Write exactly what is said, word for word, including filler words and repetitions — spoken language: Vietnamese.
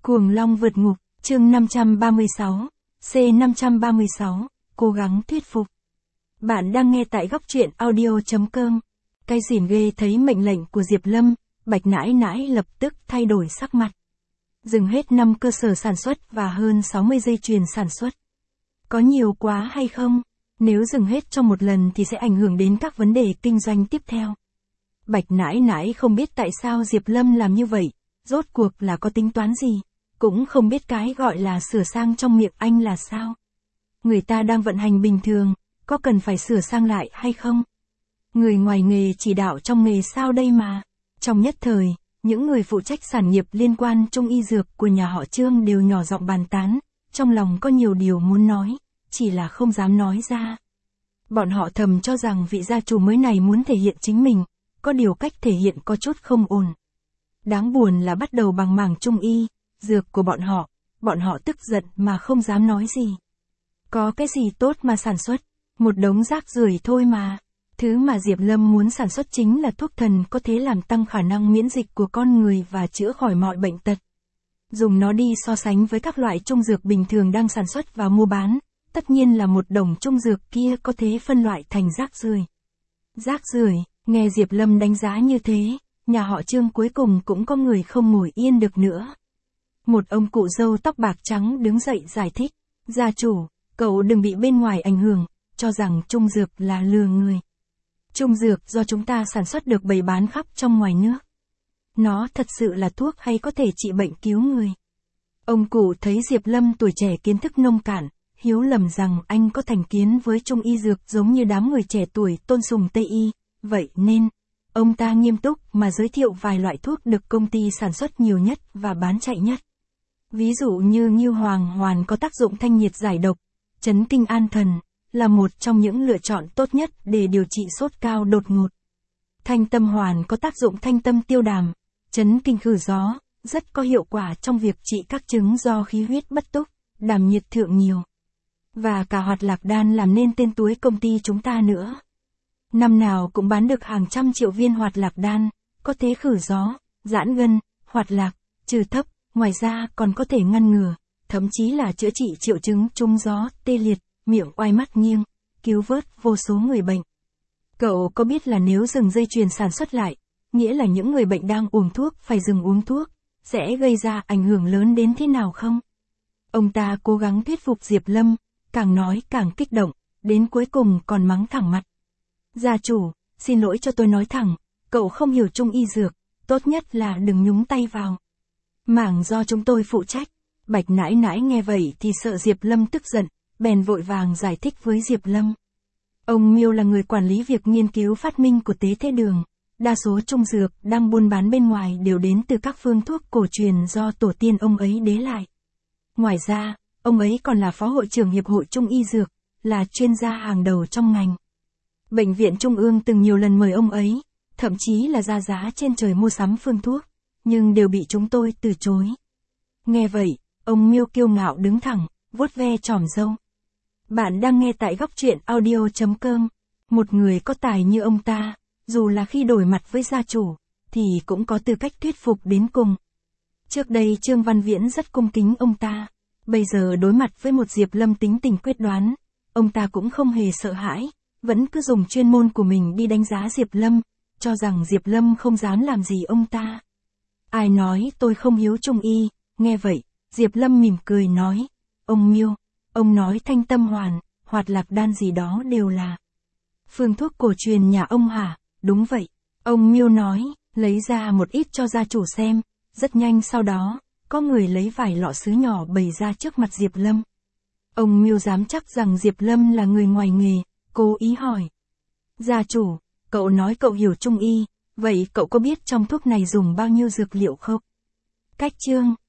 Cuồng Long vượt ngục, chương năm trăm ba mươi sáu, C năm trăm ba mươi sáu, cố gắng thuyết phục. Bạn đang nghe tại góc truyện audio chấm com. Cay xỉn ghê thấy mệnh lệnh của Diệp Lâm, Bạch nãi nãi lập tức thay đổi sắc mặt. Dừng hết năm cơ sở sản xuất và hơn sáu mươi dây chuyền sản xuất. Có nhiều quá hay không? Nếu dừng hết trong một lần thì sẽ ảnh hưởng đến các vấn đề kinh doanh tiếp theo. Bạch nãi nãi không biết tại sao Diệp Lâm làm như vậy, rốt cuộc là có tính toán gì, cũng không biết cái gọi là sửa sang trong miệng anh là sao. Người ta đang vận hành bình thường, có cần phải sửa sang lại hay không? Người ngoài nghề chỉ đạo trong nghề sao đây mà. Trong nhất thời, những người phụ trách sản nghiệp liên quan trung y dược của nhà họ Trương đều nhỏ giọng bàn tán, trong lòng có nhiều điều muốn nói, chỉ là không dám nói ra. Bọn họ thầm cho rằng vị gia chủ mới này muốn thể hiện chính mình, có điều cách thể hiện có chút không ổn. Đáng buồn là bắt đầu bằng mảng trung y, dược của bọn họ, bọn họ tức giận mà không dám nói gì. Có cái gì tốt mà sản xuất, một đống rác rưởi thôi mà. Thứ mà Diệp Lâm muốn sản xuất chính là thuốc thần có thể làm tăng khả năng miễn dịch của con người và chữa khỏi mọi bệnh tật. Dùng nó đi so sánh với các loại trung dược bình thường đang sản xuất và mua bán, tất nhiên là một đồng trung dược kia có thể phân loại thành rác rưởi. Rác rưởi, nghe Diệp Lâm đánh giá như thế, nhà họ Trương cuối cùng cũng có người không ngồi yên được nữa. Một ông cụ râu tóc bạc trắng đứng dậy giải thích, gia chủ, cậu đừng bị bên ngoài ảnh hưởng, cho rằng trung dược là lừa người. Trung dược do chúng ta sản xuất được bày bán khắp trong ngoài nước. Nó thật sự là thuốc hay có thể trị bệnh cứu người. Ông cụ thấy Diệp Lâm tuổi trẻ kiến thức nông cạn, hiếu lầm rằng anh có thành kiến với trung y dược giống như đám người trẻ tuổi tôn sùng Tây y, vậy nên, ông ta nghiêm túc mà giới thiệu vài loại thuốc được công ty sản xuất nhiều nhất và bán chạy nhất. Ví dụ như Ngưu Hoàng Hoàn có tác dụng thanh nhiệt giải độc, Chấn Kinh An Thần, là một trong những lựa chọn tốt nhất để điều trị sốt cao đột ngột. Thanh Tâm Hoàn có tác dụng thanh tâm tiêu đàm, chấn kinh khử gió, rất có hiệu quả trong việc trị các chứng do khí huyết bất túc, đàm nhiệt thượng nhiều. Và cả Hoạt Lạc Đan làm nên tên túi công ty chúng ta nữa. Năm nào cũng bán được hàng trăm triệu viên Hoạt Lạc Đan, có thể khử gió, giãn gân, hoạt lạc, trừ thấp, ngoài ra còn có thể ngăn ngừa, thậm chí là chữa trị triệu chứng trúng gió, tê liệt, miệng oai mắt nghiêng, cứu vớt vô số người bệnh. Cậu có biết là nếu dừng dây chuyền sản xuất lại, nghĩa là những người bệnh đang uống thuốc phải dừng uống thuốc, sẽ gây ra ảnh hưởng lớn đến thế nào không? Ông ta cố gắng thuyết phục Diệp Lâm, càng nói càng kích động, đến cuối cùng còn mắng thẳng mặt. Gia chủ, xin lỗi cho tôi nói thẳng, cậu không hiểu trung y dược, tốt nhất là đừng nhúng tay vào. Mảng do chúng tôi phụ trách. Bạch nãi nãi nghe vậy thì sợ Diệp Lâm tức giận, bèn vội vàng giải thích với Diệp Lâm. Ông Miêu là người quản lý việc nghiên cứu phát minh của Tế Thế Đường. Đa số trung dược đang buôn bán bên ngoài đều đến từ các phương thuốc cổ truyền do tổ tiên ông ấy đế lại. Ngoài ra, ông ấy còn là phó hội trưởng Hiệp hội Trung y Dược, là chuyên gia hàng đầu trong ngành. Bệnh viện Trung ương từng nhiều lần mời ông ấy, thậm chí là ra giá trên trời mua sắm phương thuốc, nhưng đều bị chúng tôi từ chối. Nghe vậy, ông Miêu kiêu ngạo đứng thẳng, vuốt ve chòm râu. Bạn đang nghe tại góc truyện audio chấm com. Một người có tài như ông ta, dù là khi đổi mặt với gia chủ, thì cũng có tư cách thuyết phục đến cùng. Trước đây Trương Văn Viễn rất cung kính ông ta, bây giờ đối mặt với một Diệp Lâm tính tình quyết đoán, ông ta cũng không hề sợ hãi, vẫn cứ dùng chuyên môn của mình đi đánh giá Diệp Lâm, cho rằng Diệp Lâm không dám làm gì ông ta. Ai nói tôi không hiếu trung y, nghe vậy, Diệp Lâm mỉm cười nói, ông Miêu, ông nói Thanh Tâm Hoàn, Hoạt Lạc Đan gì đó đều là phương thuốc cổ truyền nhà ông hả? Đúng vậy. Ông Miêu nói, lấy ra một ít cho gia chủ xem, rất nhanh sau đó, có người lấy vài lọ sứ nhỏ bày ra trước mặt Diệp Lâm. Ông Miêu dám chắc rằng Diệp Lâm là người ngoài nghề, cố ý hỏi. Gia chủ, cậu nói cậu hiểu trung y, vậy cậu có biết trong thuốc này dùng bao nhiêu dược liệu không? Cách chương,